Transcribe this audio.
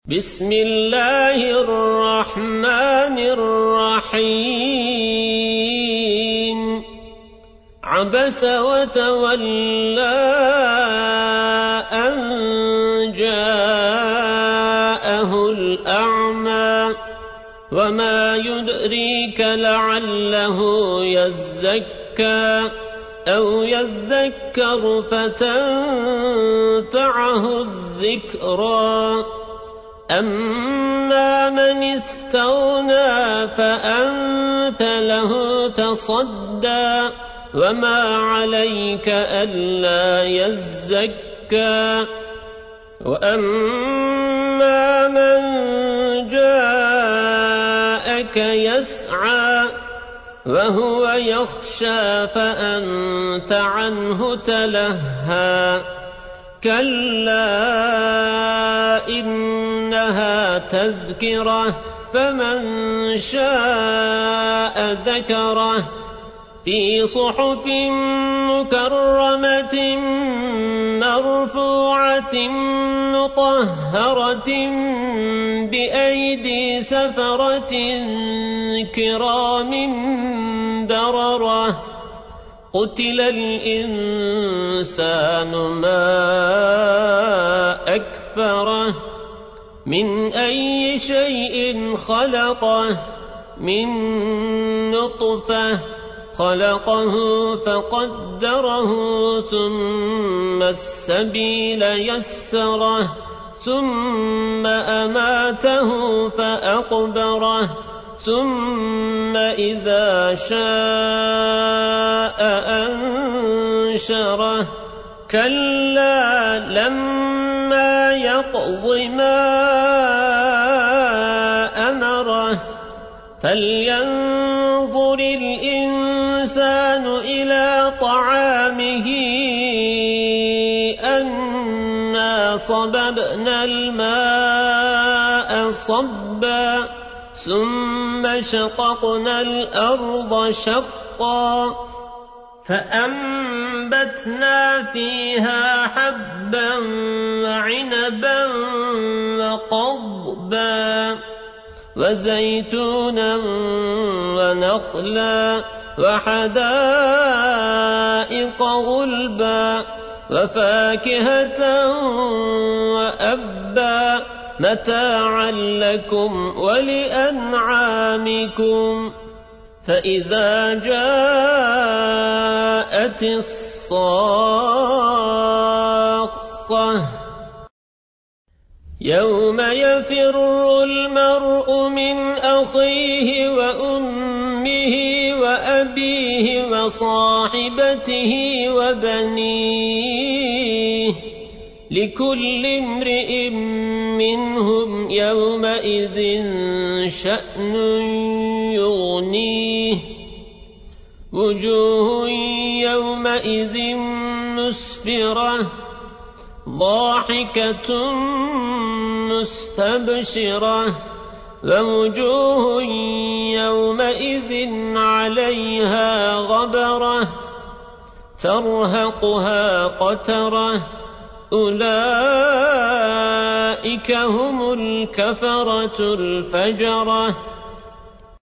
بسم الله الرحمن الرحيم عبس وتولى أن جاءه الأعمى وما يدريك لعله يزكى أو يذكر فتنفعه الذكرى أما من استغنى فأنت له تصدى وما عليك ألا يزكى وأما من جاءك يسعى وهو يخشى فأنت عنه تلهى كلا إنها تذكرة فمن شاء ذكره في صحف مكرمة مرفوعة مطهرة بأيدي سفرة كرام بررة قتل الإنسان ما أكفره من أي شيء خلقه من نطفة خلقه فقدره ثم السبيل يسره ثم أماته فأقبره ثم إذا شاء أنشره كلا لما يقض ما أمره فلينظر الإنسان إلى طعامه أنا صببنا الماء صبا ثم شققنا الأرض شقا فأنبتنا فيها حبا وعنبا وقضبا وزيتونا ونخلا وحدائق غلبا وفاكهة وأبا متاعا لكم ولأنعامكم فإذا جاءت الصاخة يوم يفر المرء من أخيه وأمه وأبيه وصاحبته وبنيه لكل امرئ منهم يومئذ شأن يغنيه وجوه يومئذ مسفرة ضاحكة مستبشرة ووجوه يومئذ عليها غبرة ترهقها قترة أولئك هم الكفرة الفجرة